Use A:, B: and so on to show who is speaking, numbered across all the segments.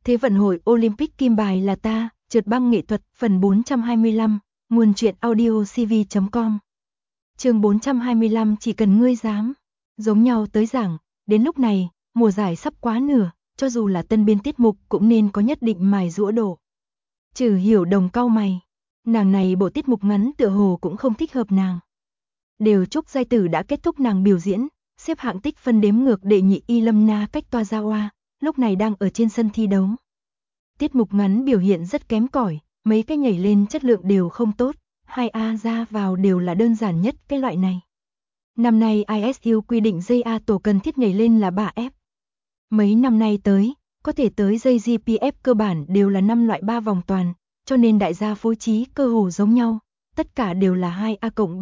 A: Thế vận hội Olympic kim bài là ta, trượt băng nghệ thuật, phần 425, nguồn truyện audio cv.com. Chương 425 chỉ cần ngươi dám. Giống nhau tới giảng, đến lúc này, mùa giải sắp quá nửa, cho dù là tân biên tiết mục cũng nên có nhất định mài giũa độ. Trừ Hiểu Đồng cau mày, nàng này bộ tiết mục ngắn tựa hồ cũng không thích hợp nàng. Đều Trúc giai tử đã kết thúc nàng biểu diễn, xếp hạng tích phân đếm ngược đệ nhị Ilamna cách Tozawa, lúc này đang ở trên sân thi đấu. Tiết mục ngắn biểu hiện rất kém cỏi, mấy cái nhảy lên chất lượng đều không tốt, 2A ra vào đều là đơn giản nhất cái loại này. Năm nay ISU quy định dây A tổ cần thiết nhảy lên là 3F. Mấy năm nay tới, có thể tới dây GPF cơ bản đều là 5 loại 3 vòng toàn, cho nên đại gia phối trí cơ hồ giống nhau, tất cả đều là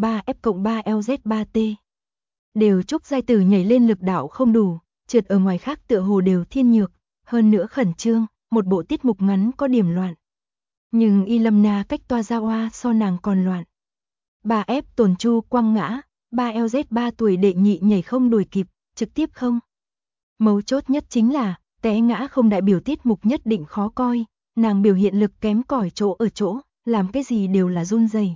A: 2A+3F+3LZ3T. Đều Trúc giai tử nhảy lên lực đạo không đủ, trượt ở ngoài khác tựa hồ đều thiên nhược, hơn nữa khẩn trương, một bộ tiết mục ngắn có điểm loạn. Nhưng Ilamna cách Tozawa so nàng còn loạn. 3F Tồn Chu quăng ngã, 3LZ 3 tuổi đệ nhị nhảy không đuổi kịp, trực tiếp không. Mấu chốt nhất chính là, té ngã không đại biểu tiết mục nhất định khó coi, nàng biểu hiện lực kém cỏi chỗ ở chỗ, làm cái gì đều là run rẩy.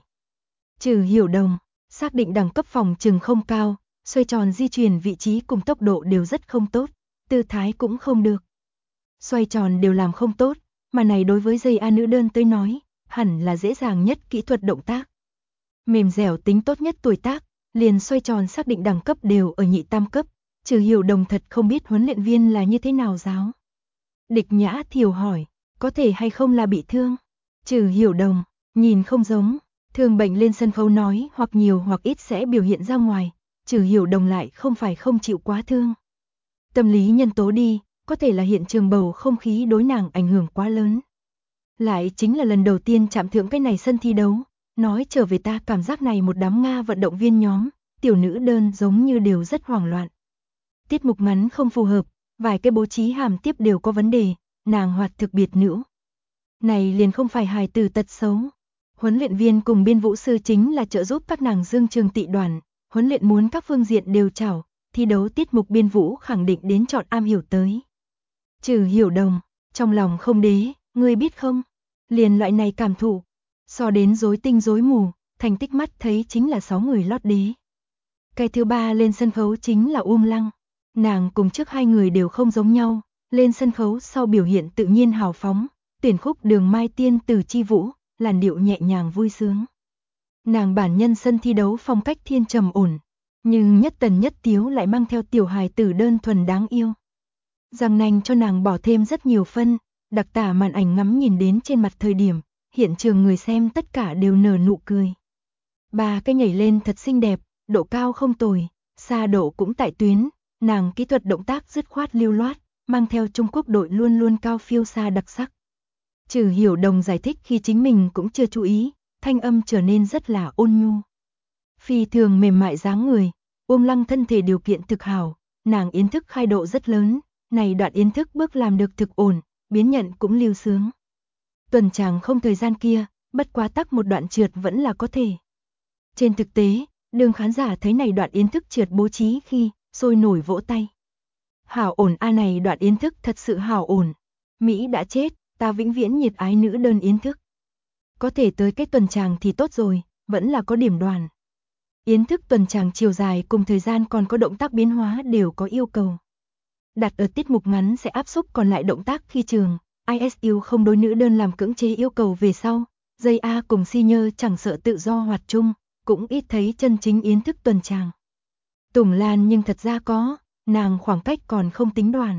A: Trừ Hiểu Đồng, xác định đẳng cấp phòng trừng không cao, xoay tròn di chuyển vị trí cùng tốc độ đều rất không tốt, tư thái cũng không được. Xoay tròn đều làm không tốt, mà này đối với dây A nữ đơn tới nói, hẳn là dễ dàng nhất kỹ thuật động tác. Mềm dẻo tính tốt nhất tuổi tác, liền xoay tròn xác định đẳng cấp đều ở nhị tam cấp, Trừ Hiểu Đồng thật không biết huấn luyện viên là như thế nào giáo. Địch Nhã Thiều hỏi, có thể hay không là bị thương? Trừ Hiểu Đồng, nhìn không giống, thường bệnh lên sân khấu nói hoặc nhiều hoặc ít sẽ biểu hiện ra ngoài, Trừ Hiểu Đồng lại không phải không chịu quá thương. Tâm lý nhân tố đi, có thể là hiện trường bầu không khí đối nàng ảnh hưởng quá lớn. Lại chính là lần đầu tiên chạm thượng cái này sân thi đấu, nói trở về ta cảm giác này một đám Nga vận động viên nhóm, tiểu nữ đơn giống như đều rất hoảng loạn. Tiết mục ngắn không phù hợp, vài cái bố trí hàm tiếp đều có vấn đề, nàng hoạt thực biệt nữ. Này liền không phải hài tử tật xấu. Huấn luyện viên cùng biên vũ sư chính là trợ giúp các nàng dương trường tị đoàn, huấn luyện muốn các phương diện đều chảo, thi đấu tiết mục biên vũ khẳng định đến chọn am hiểu tới. Trừ Hiểu Đồng, trong lòng không đế, ngươi biết không? Liền loại này cảm thụ, so đến rối tinh rối mù, thành tích mắt thấy chính là 6 người lót đế. Cái thứ ba lên sân khấu chính là Lăng. Nàng cùng trước hai người đều không giống nhau, lên sân khấu sau biểu hiện tự nhiên hào phóng, tuyển khúc Đường Mai Tiên Từ Chi Vũ, làn điệu nhẹ nhàng vui sướng. Nàng bản nhân sân thi đấu phong cách thiên trầm ổn, nhưng nhất tần nhất tiếu lại mang theo tiểu hài tử đơn thuần đáng yêu. Giang Nanh cho nàng bỏ thêm rất nhiều phân, đặc tả màn ảnh ngắm nhìn đến trên mặt thời điểm, hiện trường người xem tất cả đều nở nụ cười. Ba cái nhảy lên thật xinh đẹp, độ cao không tồi, xa độ cũng tại tuyến, nàng kỹ thuật động tác dứt khoát lưu loát, mang theo Trung Quốc đội luôn luôn cao phiêu xa đặc sắc. Trừ Hiểu Đồng giải thích khi chính mình cũng chưa chú ý, thanh âm trở nên rất là ôn nhu. Phi thường mềm mại dáng người, Lăng thân thể điều kiện thực hảo, nàng yến thức khai độ rất lớn, này đoạn yến thức bước làm được thực ổn, biến nhận cũng lưu sướng. Tuần tràng không thời gian kia, bất quá tắc một đoạn trượt vẫn là có thể. Trên thực tế, đường khán giả thấy này đoạn yến thức trượt bố trí khi, sôi nổi vỗ tay. Hảo ổn a, này đoạn yến thức thật sự hảo ổn. Mỹ đã chết, ta vĩnh viễn nhiệt ái nữ đơn yến thức. Có thể tới cái tuần tràng thì tốt rồi, vẫn là có điểm đoàn. Yến thức tuần tràng chiều dài cùng thời gian còn có động tác biến hóa đều có yêu cầu. Đặt ở tiết mục ngắn sẽ áp xúc còn lại động tác khi trường, ISU không đối nữ đơn làm cưỡng chế yêu cầu về sau, dây A cùng senior chẳng sợ tự do hoạt chung, cũng ít thấy chân chính yến thức tuần tràng. Tùng Lan nhưng thật ra có, nàng khoảng cách còn không tính đoàn.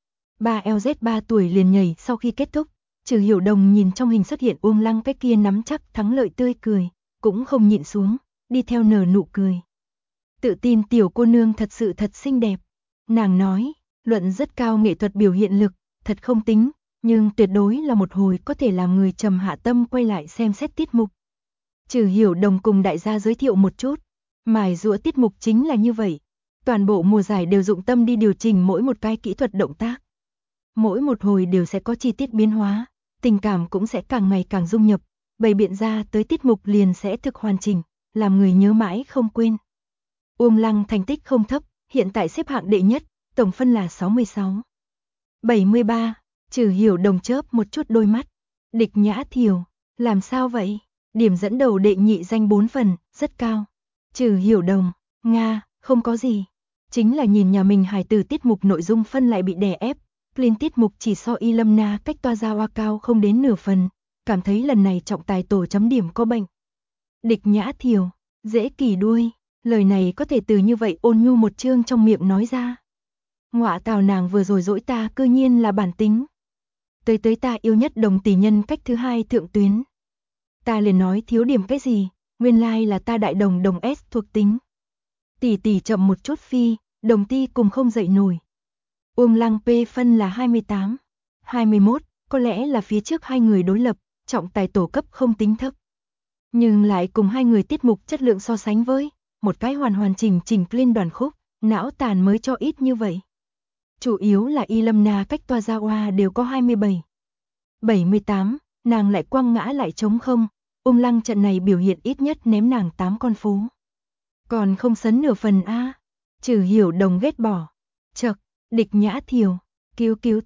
A: 3LZ 3 tuổi liền nhảy sau khi kết thúc, Trừ Hiểu Đồng nhìn trong hình xuất hiện Lăng cái kia nắm chắc thắng lợi tươi cười, cũng không nhịn xuống, đi theo nở nụ cười. Tự tin tiểu cô nương thật sự thật xinh đẹp. Nàng nói, luận rất cao nghệ thuật biểu hiện lực, thật không tính, nhưng tuyệt đối là một hồi có thể làm người trầm hạ tâm quay lại xem xét tiết mục. Trừ Hiểu Đồng cùng đại gia giới thiệu một chút, mài giũa tiết mục chính là như vậy. Toàn bộ mùa giải đều dụng tâm đi điều chỉnh mỗi một cái kỹ thuật động tác. Mỗi một hồi đều sẽ có chi tiết biến hóa, tình cảm cũng sẽ càng ngày càng dung nhập, bày biện ra tới tiết mục liền sẽ thực hoàn chỉnh, làm người nhớ mãi không quên. Lăng thành tích không thấp, hiện tại xếp hạng đệ nhất, tổng phân là 66. 73, Trừ Hiểu Đồng chớp một chút đôi mắt. Địch Nhã Thiều, làm sao vậy? Điểm dẫn đầu đệ nhị danh 4 phần, rất cao. Trừ Hiểu Đồng, Nga, không có gì. Chính là nhìn nhà mình hài tử tiết mục nội dung phân lại bị đè ép. Clean tiết mục chỉ so Y Lâm Na cách Tozawa cao không đến nửa phần. Cảm thấy lần này trọng tài tổ chấm điểm có bệnh. Địch Nhã Thiều, dễ kỳ đuôi. Lời này có thể từ như vậy ôn nhu một chương trong miệng nói ra. Ngọa tào nàng vừa rồi dỗi ta cư nhiên là bản tính. Tới ta yêu nhất Đồng tỷ nhân cách thứ hai thượng tuyến. Ta liền nói thiếu điểm cái gì, nguyên lai là ta đại đồng S thuộc tính. Tỷ chậm một chút phi, Đồng ti cùng không dậy nổi. Lăng P phân là 28, 21, có lẽ là phía trước hai người đối lập, trọng tài tổ cấp không tính thấp. Nhưng lại cùng hai người tiết mục chất lượng so sánh với, một cái hoàn chỉnh clean đoàn khúc, não tàn mới cho ít như vậy. Chủ yếu là Y Lâm Na cách Tozawa đều có 27. 78, nàng lại quăng ngã lại trống không, Lăng trận này biểu hiện ít nhất ném nàng 8 con phố. Còn không sấn nửa phần a. Trừ Hiểu Đồng ghét bỏ. Chậc, Địch Nhã Thiều, cứu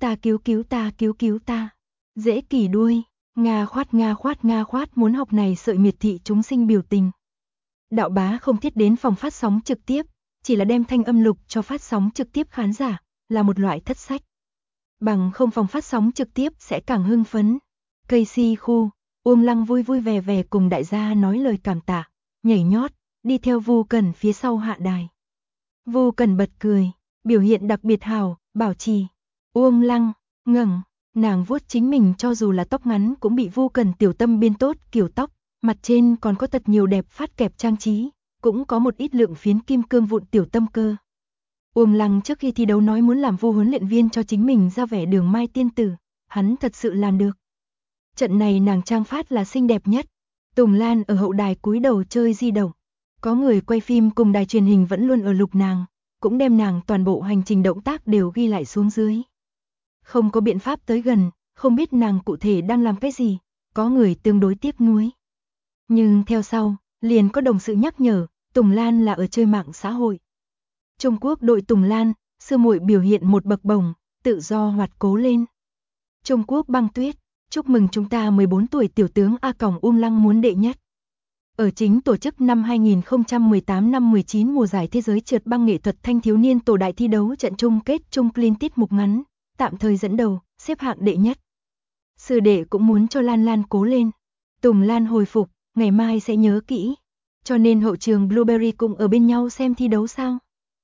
A: ta. Dễ kỳ đuôi, Nga khoát muốn học này sợi miệt thị chúng sinh biểu tình. Đạo bá không thiết đến phòng phát sóng trực tiếp, chỉ là đem thanh âm lục cho phát sóng trực tiếp khán giả, là một loại thất sách. Bằng không phòng phát sóng trực tiếp sẽ càng hưng phấn. Casey khu, Lăng vui vẻ cùng đại gia nói lời cảm tạ, nhảy nhót, đi theo Vu Cần phía sau hạ đài. Vu Cần bật cười, biểu hiện đặc biệt hào, bảo trì. Lăng, ngẩng, nàng vuốt chính mình cho dù là tóc ngắn cũng bị Vu Cần tiểu tâm biên tốt kiểu tóc, mặt trên còn có thật nhiều đẹp phát kẹp trang trí, cũng có một ít lượng phiến kim cương vụn tiểu tâm cơ. Lăng trước khi thi đấu nói muốn làm Vu huấn luyện viên cho chính mình ra vẻ Đường Mai tiên tử, hắn thật sự làm được. Trận này nàng trang phát là xinh đẹp nhất. Tùng Lan ở hậu đài cúi đầu chơi di động. Có người quay phim cùng đài truyền hình vẫn luôn ở lục nàng, cũng đem nàng toàn bộ hành trình động tác đều ghi lại xuống dưới. Không có biện pháp tới gần, không biết nàng cụ thể đang làm cái gì, có người tương đối tiếc nuối. Nhưng theo sau, liền có đồng sự nhắc nhở, Tùng Lan là ở chơi mạng xã hội. Trung Quốc đội Tùng Lan, sư muội biểu hiện một bậc bổng, tự do hoạt cố lên. Trung Quốc Băng Tuyết, chúc mừng chúng ta 14 tuổi tiểu tướng A Còng Lăng muốn đệ nhất. Ở chính tổ chức năm 2018 năm 19 mùa giải thế giới trượt băng nghệ thuật thanh thiếu niên tổ đại thi đấu trận chung kết chung clean tiết mục ngắn, tạm thời dẫn đầu, xếp hạng đệ nhất. Sư đệ cũng muốn cho Lan cố lên. Tùng Lan hồi phục, ngày mai sẽ nhớ kỹ. Cho nên hậu trường Blueberry cũng ở bên nhau xem thi đấu sao?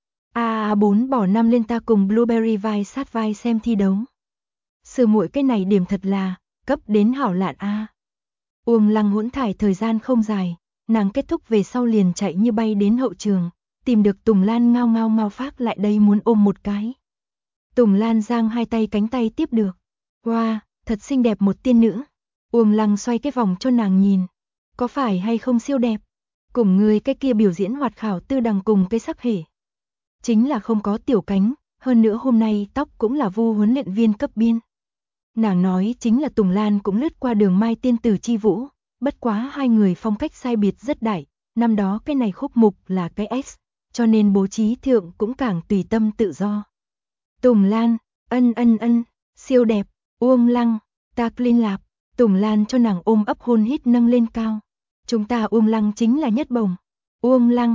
A: A4 bỏ 5 lên ta cùng Blueberry vai sát vai xem thi đấu. Sư muội cái này điểm thật là cấp đến hảo lạn a. Lăng hỗn thải thời gian không dài, nàng kết thúc về sau liền chạy như bay đến hậu trường, tìm được Tùng Lan ngao phát lại đây muốn ôm một cái. Tùng Lan giang hai tay cánh tay tiếp được. Wow, thật xinh đẹp một tiên nữ. Lăng xoay cái vòng cho nàng nhìn. Có phải hay không siêu đẹp? Cùng người cái kia biểu diễn hoạt khảo tư đằng cùng cái sắc hề. Chính là không có tiểu cánh, hơn nữa hôm nay tóc cũng là Vu huấn luyện viên cấp biên. Nàng nói chính là Tùng Lan cũng lướt qua Đường Mai tiên tử chi vũ, bất quá hai người phong cách sai biệt rất đại, năm đó cái này khúc mục là cái X, cho nên bố trí thượng cũng càng tùy tâm tự do. Tùng Lan, ân, siêu đẹp, Lăng, ta clean lạp, Tùng Lan cho nàng ôm ấp hôn hít nâng lên cao. Chúng ta Lăng chính là nhất bổng. Lăng,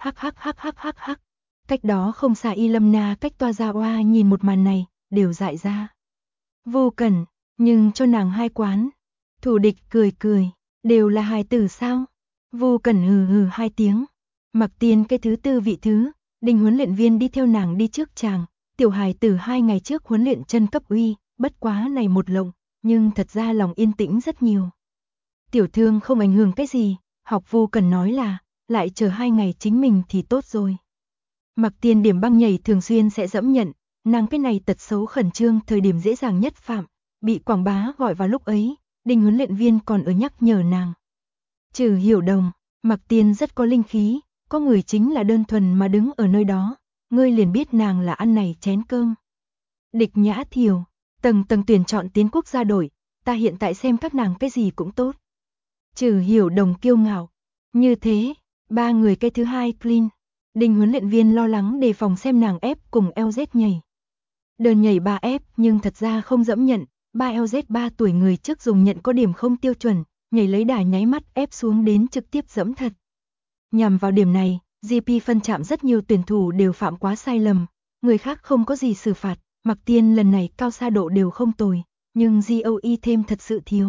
A: hắc. Cách đó không xa Y Lâm Na cách Tozawa nhìn một màn này, đều dại ra. Vô Cẩn, nhưng cho nàng hai quán. Thủ địch cười, đều là hài tử sao? Vô Cẩn hừ hai tiếng. Mặc Tiên cái thứ tư vị thứ, Đinh huấn luyện viên đi theo nàng đi trước chàng, tiểu hài tử 2 ngày trước huấn luyện chân cấp uy, bất quá này một lộng, nhưng thật ra lòng yên tĩnh rất nhiều. Tiểu thương không ảnh hưởng cái gì, học Vô Cẩn nói là, lại chờ 2 ngày chính mình thì tốt rồi. Mặc Tiên điểm băng nhảy thường xuyên sẽ dẫm nhận, nàng cái này tật xấu khẩn trương thời điểm dễ dàng nhất phạm, bị quảng bá gọi vào lúc ấy, Đinh huấn luyện viên còn ở nhắc nhở nàng. Trừ Hiểu Đồng, Mặc Tiên rất có linh khí, có người chính là đơn thuần mà đứng ở nơi đó, ngươi liền biết nàng là ăn này chén cơm. Địch Nhã Thiều, tầng tuyển chọn tiến quốc gia đội, ta hiện tại xem các nàng cái gì cũng tốt. Trừ Hiểu Đồng kiêu ngạo, như thế, 3 người cái thứ hai clean. Đinh huấn luyện viên lo lắng đề phòng xem nàng ép cùng LZ nhảy. Đơn nhảy 3 ép nhưng thật ra không dẫm nhận, 3LZ3 tuổi người trước dùng nhận có điểm không tiêu chuẩn, nhảy lấy đà nháy mắt ép xuống đến trực tiếp dẫm thật. Nhằm vào điểm này, GP phân chạm rất nhiều tuyển thủ đều phạm quá sai lầm, người khác không có gì xử phạt, Mạc Tiên lần này cao xa độ đều không tồi, nhưng GOE thêm thật sự thiếu.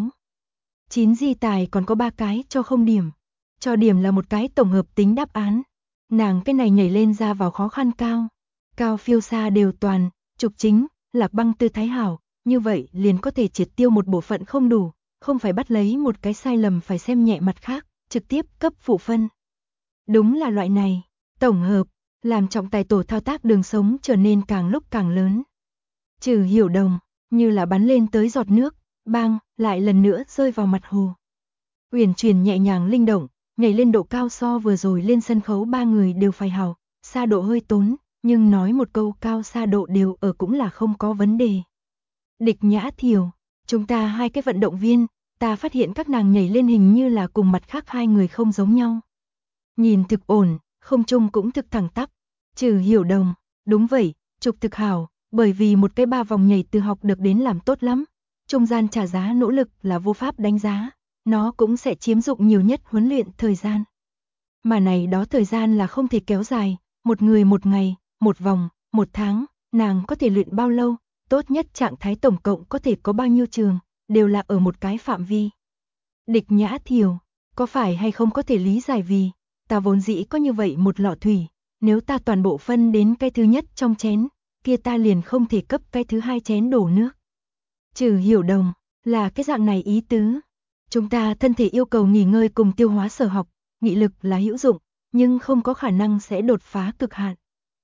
A: 9 di tài còn có 3 cái cho không điểm. Cho điểm là một cái tổng hợp tính đáp án. Nàng cái này nhảy lên ra vào khó khăn cao. Cao phiêu xa đều toàn, trục chính, lạc băng tư thái hảo, như vậy liền có thể triệt tiêu một bộ phận không đủ, không phải bắt lấy một cái sai lầm phải xem nhẹ mặt khác, trực tiếp cấp phụ phân. Đúng là loại này, tổng hợp, làm trọng tài tổ thao tác đường sống trở nên càng lúc càng lớn. Trừ Hiểu Đồng, như là bắn lên tới giọt nước, bang, lại lần nữa rơi vào mặt hồ. Uyển chuyển nhẹ nhàng linh động, nhảy lên độ cao so vừa rồi lên sân khấu 3 người đều phải hào, xa độ hơi tốn, nhưng nói một câu cao xa độ đều ở cũng là không có vấn đề. Địch Nhã Thiều, chúng ta hai cái vận động viên, ta phát hiện các nàng nhảy lên hình như là cùng mặt khác hai người không giống nhau. Nhìn thực ổn, không trung cũng thực thẳng tắp. Trừ Hiểu Đồng, đúng vậy, trục thực hảo, bởi vì một cái 3 vòng nhảy từ học được đến làm tốt lắm. Trung gian trả giá nỗ lực là vô pháp đánh giá, nó cũng sẽ chiếm dụng nhiều nhất huấn luyện thời gian. Mà này đó thời gian là không thể kéo dài, một người một ngày, một vòng, một tháng, nàng có thể luyện bao lâu, tốt nhất trạng thái tổng cộng có thể có bao nhiêu trường, đều là ở một cái phạm vi. Địch Nhã Thiều, có phải hay không có thể lý giải vì, ta vốn dĩ có như vậy một lọ thủy, nếu ta toàn bộ phân đến cái thứ nhất trong chén, kia ta liền không thể cấp cái thứ hai chén đổ nước. Trừ Hiểu Đồng, là cái dạng này ý tứ. Chúng ta thân thể yêu cầu nghỉ ngơi cùng tiêu hóa sở học, nghị lực là hữu dụng, nhưng không có khả năng sẽ đột phá cực hạn.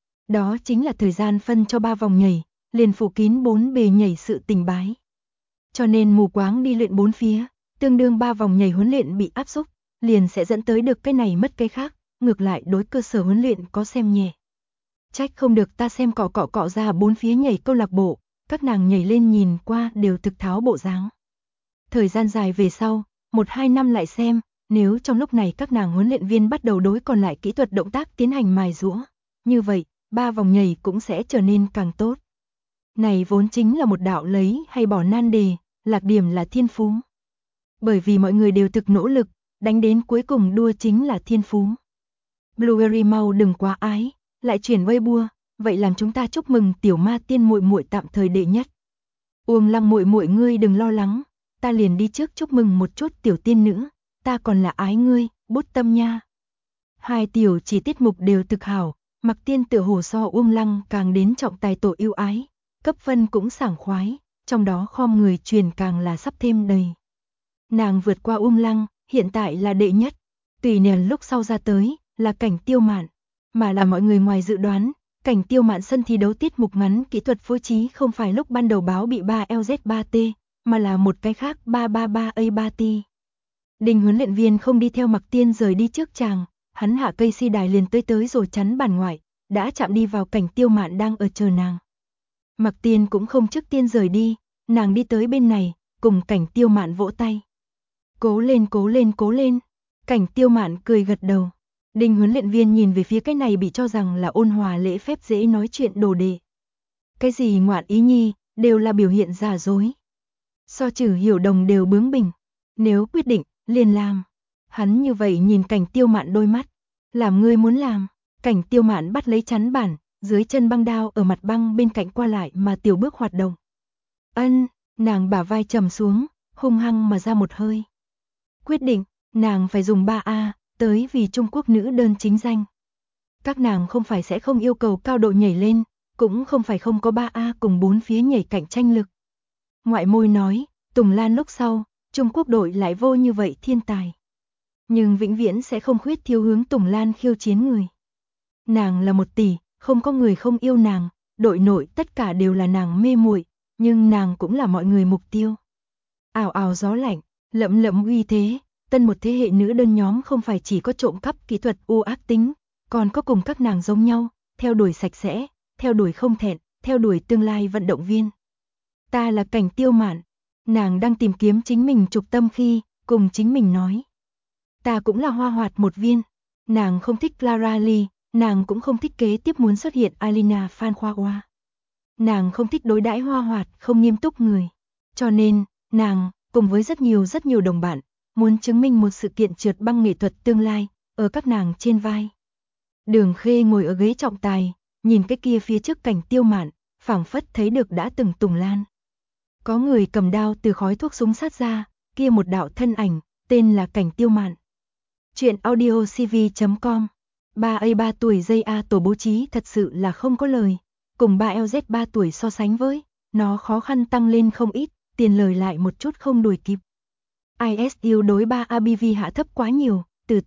A: Đó chính là thời gian phân cho 3 vòng nhảy, liền phủ kín 4 bề nhảy sự tình bái. Cho nên mù quáng đi luyện 4 phía, tương đương 3 vòng nhảy huấn luyện bị áp xúc, liền sẽ dẫn tới được cái này mất cái khác, ngược lại đối cơ sở huấn luyện có xem nhẹ. Trách không được ta xem cọ ra 4 phía nhảy câu lạc bộ, các nàng nhảy lên nhìn qua đều thực tháo bộ dáng. Thời gian dài về sau, 1-2 năm lại xem, nếu trong lúc này các nàng huấn luyện viên bắt đầu đối còn lại kỹ thuật động tác tiến hành mài giũa, như vậy, 3 vòng nhảy cũng sẽ trở nên càng tốt. Này vốn chính là một đạo lấy hay bỏ nan đề, lạc điểm là thiên phú. Bởi vì mọi người đều thực nỗ lực, đánh đến cuối cùng đua chính là thiên phú. Blueberry mau đừng quá ái, lại chuyển Weibo, vậy làm chúng ta chúc mừng tiểu ma tiên muội muội tạm thời đệ nhất. Uông Lăng muội muội ngươi đừng lo lắng, ta liền đi trước chúc mừng một chút tiểu tiên nữ, ta còn là ái ngươi, bút tâm nha. Hai tiểu chỉ tiết mục đều thực hảo, Mặc Tiên tựa hồ so Uông Lăng càng đến trọng tài tổ yêu ái, cấp phân cũng sảng khoái, trong đó khom người truyền càng là sắp thêm đầy. Nàng vượt qua Uông Lăng, hiện tại là đệ nhất, tùy nền lúc sau ra tới, là Cảnh Tiêu Mạn, mà là mọi người ngoài dự đoán, Cảnh Tiêu Mạn sân thi đấu tiết mục ngắn kỹ thuật phối trí không phải lúc ban đầu báo bị 3LZ3T, mà là một cái khác 333A3T. Đình huấn luyện viên không đi theo Mặc Tiên rời đi trước chàng, hắn hạ cây si đài liền tới rồi chắn bàn ngoại, đã chạm đi vào Cảnh Tiêu Mạn đang ở chờ nàng. Mặc Tiên cũng không trước tiên rời đi, nàng đi tới bên này, cùng Cảnh Tiêu Mạn vỗ tay. Cố lên cố lên cố lên, Cảnh Tiêu Mạn cười gật đầu. Đình huấn luyện viên nhìn về phía cái này bị cho rằng là ôn hòa lễ phép dễ nói chuyện đồ đệ. Cái gì ngoạn ý nhi, đều là biểu hiện giả dối. So Trừ Hiểu Đồng đều bướng bỉnh, nếu quyết định, liền làm. Hắn như vậy nhìn Cảnh Tiêu Mạn đôi mắt, làm ngươi muốn làm. Cảnh Tiêu Mạn bắt lấy chắn bản, dưới chân băng đao ở mặt băng bên cạnh qua lại mà tiểu bước hoạt động. Ân, nàng bả vai trầm xuống, hung hăng mà ra một hơi. Quyết định, nàng phải dùng 3A, tới vì Trung Quốc nữ đơn chính danh. Các nàng không phải sẽ không yêu cầu cao độ nhảy lên, cũng không phải không có 3A cùng 4 phía nhảy cạnh tranh lực. Ngoại môi nói, Tùng Lan lúc sau, Trung Quốc đội lại vô như vậy thiên tài. Nhưng vĩnh viễn sẽ không khuyết thiếu hướng Tùng Lan khiêu chiến người. Nàng là 1 tỷ, không có người không yêu nàng, đội nội tất cả đều là nàng mê muội, nhưng nàng cũng là mọi người mục tiêu. Ảo ảo gió lạnh, lẫm lẫm uy thế, tân một thế hệ nữ đơn nhóm không phải chỉ có trộm cắp kỹ thuật u ác tính, còn có cùng các nàng giống nhau, theo đuổi sạch sẽ, theo đuổi không thẹn, theo đuổi tương lai vận động viên. Ta là Cảnh Tiêu Mạn, nàng đang tìm kiếm chính mình trục tâm khi, cùng chính mình nói. Ta cũng là hoa hoạt một viên, nàng không thích Clara Lee, nàng cũng không thích kế tiếp muốn xuất hiện Alina Phan Khoa Hoa. Nàng không thích đối đãi hoa hoạt, không nghiêm túc người. Cho nên, nàng, cùng với rất nhiều đồng bạn, muốn chứng minh một sự kiện trượt băng nghệ thuật tương lai, ở các nàng trên vai. Đường Khê ngồi ở ghế trọng tài, nhìn cái kia phía trước Cảnh Tiêu Mạn, phảng phất thấy được đã từng Tùng Lan. Có người cầm đao từ khói thuốc súng sát ra, kia một đạo thân ảnh, tên là Cảnh Tiêu Mạn. Chuyện audio cv.com 3A3 tuổi dây A tổ bố trí thật sự là không có lời, cùng 3LZ 3 tuổi so sánh với, nó khó khăn tăng lên không ít, tiền lời lại một chút không đuổi kịp. ISU đối 3ABV hạ thấp quá nhiều, từ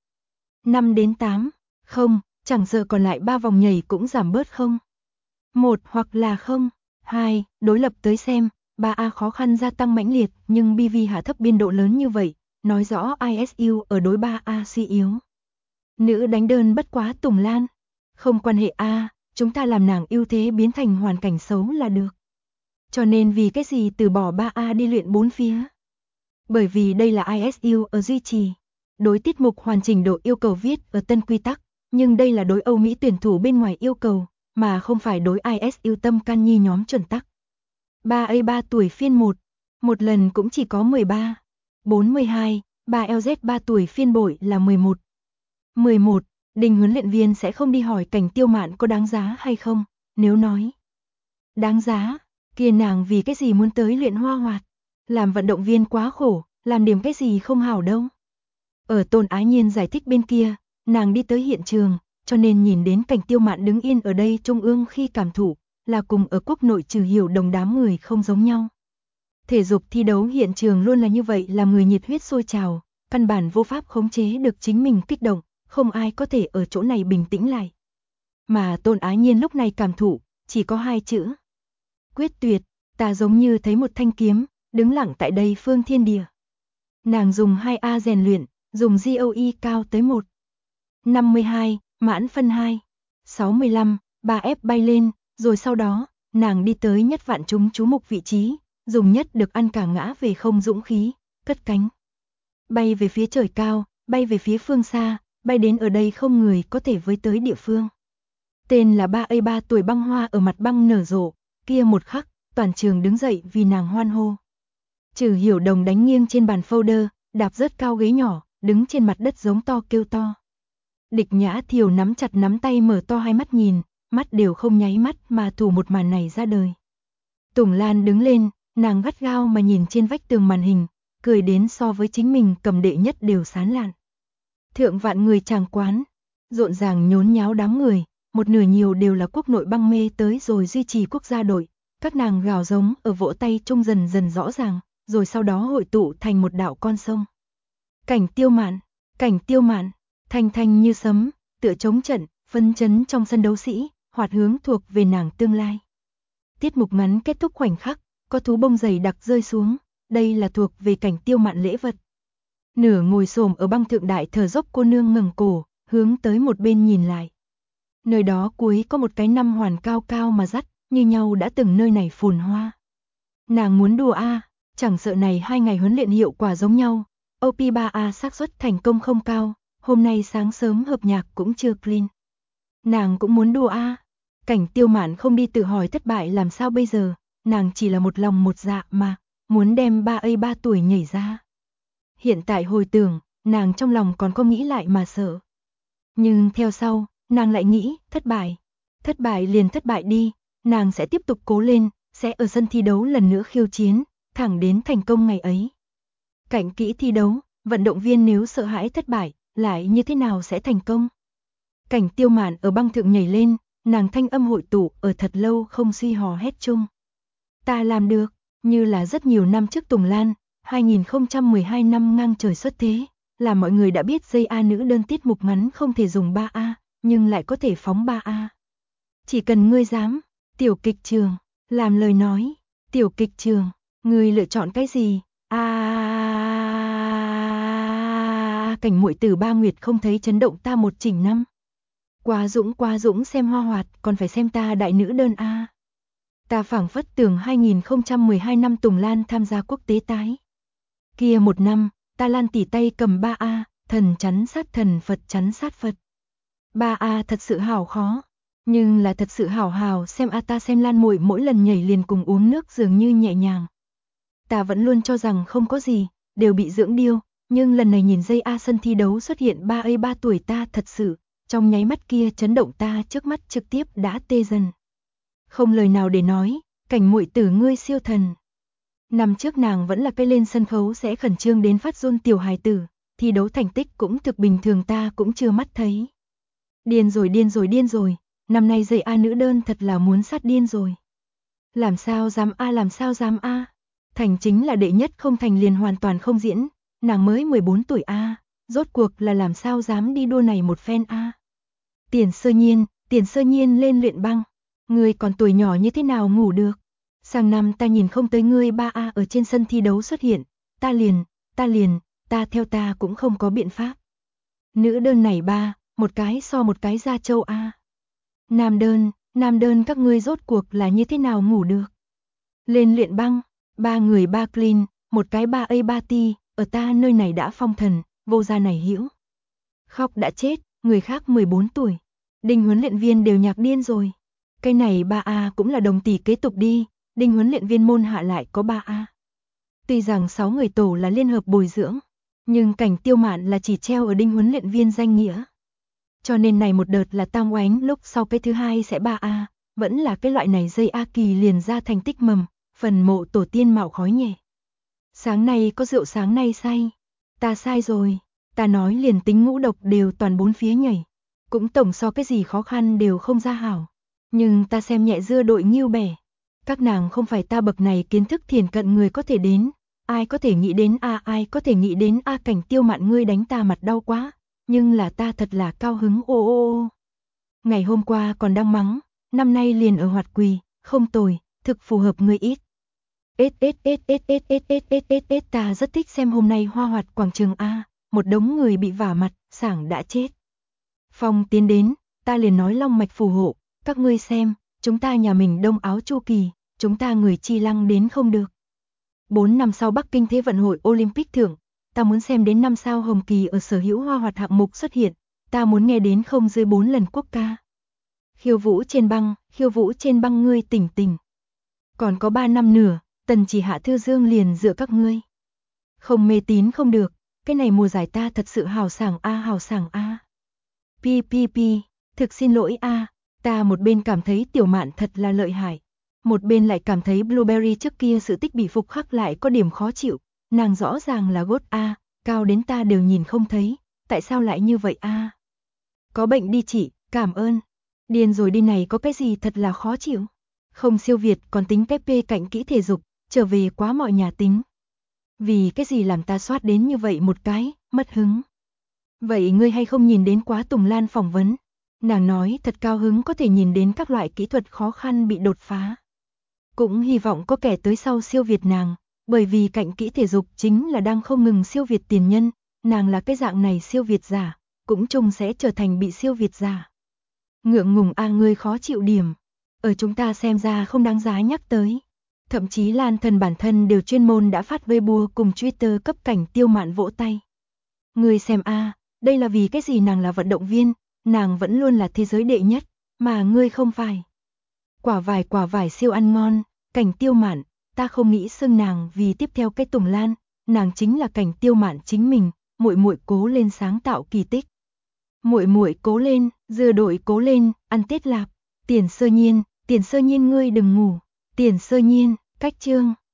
A: 5 đến 8, không, chẳng sợ còn lại 3 vòng nhảy cũng giảm bớt không. 1 hoặc là không, 2, đối lập tới xem, 3A khó khăn gia tăng mãnh liệt nhưng BV hạ thấp biên độ lớn như vậy, nói rõ ISU ở đối 3A suy yếu. Nữ đánh đơn bất quá Tùng Lan, không quan hệ A, chúng ta làm nàng ưu thế biến thành hoàn cảnh xấu là được. Cho nên vì cái gì từ bỏ 3A đi luyện 4 phía? Bởi vì đây là ISU ở duy trì. Đối tiết mục hoàn chỉnh độ yêu cầu viết ở tân quy tắc, nhưng đây là đối Âu Mỹ tuyển thủ bên ngoài yêu cầu, mà không phải đối ISU tâm can nhi nhóm chuẩn tắc. 3A3 tuổi phiên 1, một lần cũng chỉ có 13, 42, 3LZ 3 tuổi phiên bội là 11. 11, Đình huấn luyện viên sẽ không đi hỏi Cảnh Tiêu Mạn có đáng giá hay không, nếu nói đáng giá, kia nàng vì cái gì muốn tới luyện hoa hoạt, làm vận động viên quá khổ, làm điểm cái gì không hảo đâu. Ở Tôn Ái Nhiên giải thích bên kia, nàng đi tới hiện trường, cho nên nhìn đến Cảnh Tiêu Mạn đứng yên ở đây trung ương khi cảm thụ, là cùng ở quốc nội Trừ Hiểu Đồng đám người không giống nhau. Thể dục thi đấu hiện trường luôn là như vậy, làm người nhiệt huyết sôi trào, căn bản vô pháp khống chế được chính mình kích động, không ai có thể ở chỗ này bình tĩnh lại. Mà Tôn Ái Nhiên lúc này cảm thụ, chỉ có 2 chữ. Quyết tuyệt, ta giống như thấy một thanh kiếm, đứng lặng tại đây phương thiên địa. Nàng dùng 2A rèn luyện, dùng GOE cao tới 1. 52, mãn phân 2. 65, 3F bay lên, rồi sau đó, nàng đi tới nhất vạn chúng chú mục vị trí, dùng nhất được ăn cả ngã về không dũng khí, cất cánh. Bay về phía trời cao, bay về phía phương xa, bay đến ở đây không người có thể với tới địa phương. Tên là 3A3 tuổi băng hoa ở mặt băng nở rộ, kia một khắc, toàn trường đứng dậy vì nàng hoan hô. Trừ Hiểu Đồng đánh nghiêng trên bàn folder, đạp rất cao ghế nhỏ, đứng trên mặt đất giống to kêu to. Địch Nhã Thiều nắm chặt nắm tay mở to hai mắt nhìn, mắt đều không nháy mắt mà thủ một màn này ra đời. Tùng Lan đứng lên, nàng gắt gao mà nhìn trên vách tường màn hình, cười đến so với chính mình cầm đệ nhất đều sán lạn. Thượng vạn người tràng quán, rộn ràng nhốn nháo đám người, một nửa nhiều đều là quốc nội băng mê tới rồi duy trì quốc gia đội, các nàng gào giống ở vỗ tay trông dần dần rõ ràng, rồi sau đó hội tụ thành một đạo con sông. Cảnh Tiêu Mạn, thanh thanh như sấm, tựa chống trận, phấn chấn trong sân đấu sĩ, hoạt hướng thuộc về nàng tương lai. Tiết mục ngắn kết thúc khoảnh khắc, có thú bông dày đặc rơi xuống, đây là thuộc về Cảnh Tiêu Mạn lễ vật. Nửa ngồi xổm ở băng thượng đại thở dốc cô nương ngẩng cổ, hướng tới một bên nhìn lại. Nơi đó cuối có một cái năm hoàn cao cao mà dắt, như nhau đã từng nơi này phồn hoa. Nàng muốn đùa a, chẳng sợ này 2 ngày huấn luyện hiệu quả giống nhau, OP3A xác suất thành công không cao, hôm nay sáng sớm hợp nhạc cũng chưa clean. Nàng cũng muốn đùa a. Cảnh Tiêu Mạn không đi tự hỏi thất bại làm sao bây giờ, nàng chỉ là một lòng một dạ mà, muốn đem 3A3 tuổi nhảy ra. Hiện tại hồi tưởng, nàng trong lòng còn có nghĩ lại mà sợ. Nhưng theo sau, nàng lại nghĩ, thất bại liền thất bại đi, nàng sẽ tiếp tục cố lên, sẽ ở sân thi đấu lần nữa khiêu chiến, thẳng đến thành công ngày ấy. Cạnh kỹ thi đấu, vận động viên nếu sợ hãi thất bại, lại như thế nào sẽ thành công? Cảnh Tiêu Mạn ở băng thượng nhảy lên, nàng thanh âm hội tụ ở thật lâu không suy hò hét chung. Ta làm được, như là rất nhiều năm trước Tùng Lan, 2012 năm ngang trời xuất thế, là mọi người đã biết dây A nữ đơn tiết mục ngắn không thể dùng 3A, nhưng lại có thể phóng 3A. Chỉ cần ngươi dám, tiểu kịch trường, làm lời nói, tiểu kịch trường, ngươi lựa chọn cái gì? Cảnh muội tử Ba Nguyệt không thấy chấn động ta một chỉnh năm. Quá dũng xem hoa hoạt, còn phải xem ta đại nữ đơn a. Ta phảng phất tưởng 2012 năm Tùng Lan tham gia quốc tế tái. Kia một năm, ta Lan tỉ tay cầm 3A, thần chắn sát thần, Phật chắn sát Phật. 3A thật sự hảo khó, nhưng là thật sự hảo hảo, xem a ta xem Lan muội mỗi lần nhảy liền cùng uống nước dường như nhẹ nhàng. ta vẫn luôn cho rằng không có gì, đều bị dưỡng điêu, nhưng lần này nhìn JA sân thi đấu xuất hiện 3 tuổi ta thật sự, trong nháy mắt kia chấn động ta trước mắt trực tiếp đã tê dần. Không lời nào để nói, Cảnh muội tử ngươi siêu thần. Năm trước nàng vẫn là cái lên sân khấu sẽ khẩn trương đến phát run tiểu hài tử, thi đấu thành tích cũng thực bình thường ta cũng chưa mắt thấy. Điên rồi điên rồi điên rồi, năm nay JA nữ đơn thật là muốn sát điên rồi. Làm sao dám a làm sao dám a, thành chính là đệ nhất không thành liền hoàn toàn không diễn, nàng mới 14 tuổi a, rốt cuộc là làm sao dám đi đua này một phen a. Tiền Sơ Nhiên lên luyện băng, ngươi còn tuổi nhỏ như thế nào ngủ được? Sang năm ta nhìn không tới ngươi 3A ở trên sân thi đấu xuất hiện, ta theo ta cũng không có biện pháp. Nữ đơn này một cái so một cái ra châu A. Nam đơn các ngươi rốt cuộc là như thế nào ngủ được? Lên luyện băng, 3 người 3 clean, một cái 3A 3T, ở ta nơi này đã phong thần, vô gia này hữu. Khóc đã chết, người khác 14 tuổi. Đinh huấn luyện viên đều nhạc điên rồi. Cái này 3A cũng là đồng tỷ kế tục đi, Đinh huấn luyện viên môn hạ lại có 3A. Tuy rằng 6 người tổ là liên hợp bồi dưỡng, nhưng Cảnh Tiêu Mạn là chỉ treo ở Đinh huấn luyện viên danh nghĩa. Cho nên này một đợt là tam oánh, lúc sau cái thứ hai sẽ 3A, vẫn là cái loại này dây A kỳ liền ra thành tích mầm, phần mộ tổ tiên mạo khói nhẹ. Sáng nay có rượu sáng nay say. Ta sai rồi, ta nói liền tính ngũ độc đều toàn bốn phía nhảy. Cũng tổng so cái gì khó khăn đều không ra hảo. Nhưng ta xem nhẹ dưa đội nghiêu bẻ. Các nàng không phải ta bậc này kiến thức thiền cận người có thể đến. Ai có thể nghĩ đến ai có thể nghĩ đến Cảnh Tiêu Mạn ngươi đánh ta mặt đau quá. Nhưng là ta thật là cao hứng ô. Ngày hôm qua còn đang mắng, năm nay liền ở hoạt quỳ, không tồi, thực phù hợp ngươi ít. Ta rất thích xem hôm nay hoa hoạt quảng trường A, một đống người bị vả mặt, sảng đã chết. Phong tiến đến, ta liền nói long mạch phù hộ, các ngươi xem, chúng ta nhà mình đông áo chu kỳ, chúng ta người chi lăng đến không được. 4 năm sau Bắc Kinh Thế vận hội Olympic thưởng, ta muốn xem đến 5 sao hồng kỳ ở sở hữu hoa hoạt hạng mục xuất hiện, ta muốn nghe đến không dưới 4 lần quốc ca. Khiêu vũ trên băng ngươi tỉnh tỉnh. Còn có 3 năm nữa, Tần Chỉ Hạ Thư Dương liền dựa các ngươi. Không mê tín không được, cái này mùa giải ta thật sự hào sảng a. PPP, thực xin lỗi a, ta một bên cảm thấy Tiểu Mạn thật là lợi hại, một bên lại cảm thấy Blueberry trước kia sự tích bị phục khắc lại có điểm khó chịu, nàng rõ ràng là gốt a, cao đến ta đều nhìn không thấy, tại sao lại như vậy a? Có bệnh đi chị, cảm ơn. Điên rồi đi này có cái gì thật là khó chịu. Không siêu việt còn tính Pepe cạnh kỹ thể dục, trở về quá mọi nhà tính. Vì cái gì làm ta soát đến như vậy một cái, mất hứng. Vậy ngươi hay không nhìn đến Quá Tùng Lan phỏng vấn? Nàng nói thật cao hứng có thể nhìn đến các loại kỹ thuật khó khăn bị đột phá. Cũng hy vọng có kẻ tới sau siêu việt nàng, bởi vì cạnh kỹ thể dục chính là đang không ngừng siêu việt tiền nhân, nàng là cái dạng này siêu việt giả, cũng chung sẽ trở thành bị siêu việt giả. Ngượng ngùng ngươi khó chịu điểm, ở chúng ta xem ra không đáng giá nhắc tới. Thậm chí Lan Thần bản thân đều chuyên môn đã phát Weibo cùng Twitter cấp Cảnh Tiêu Mạn vỗ tay. Ngươi xem đây là vì cái gì nàng là vận động viên, nàng vẫn luôn là thế giới đệ nhất, mà ngươi không phải. Quả vải siêu ăn ngon, Cảnh Tiêu Mạn, ta không nghĩ xưng nàng vì tiếp theo cái Tùng Lan, nàng chính là Cảnh Tiêu Mạn chính mình, muội muội cố lên sáng tạo kỳ tích. Muội cố lên, dưa đội cố lên, ăn Tết lạp. Tiền Sơ Nhiên ngươi đừng ngủ. Tiền Sơ Nhiên, cách chương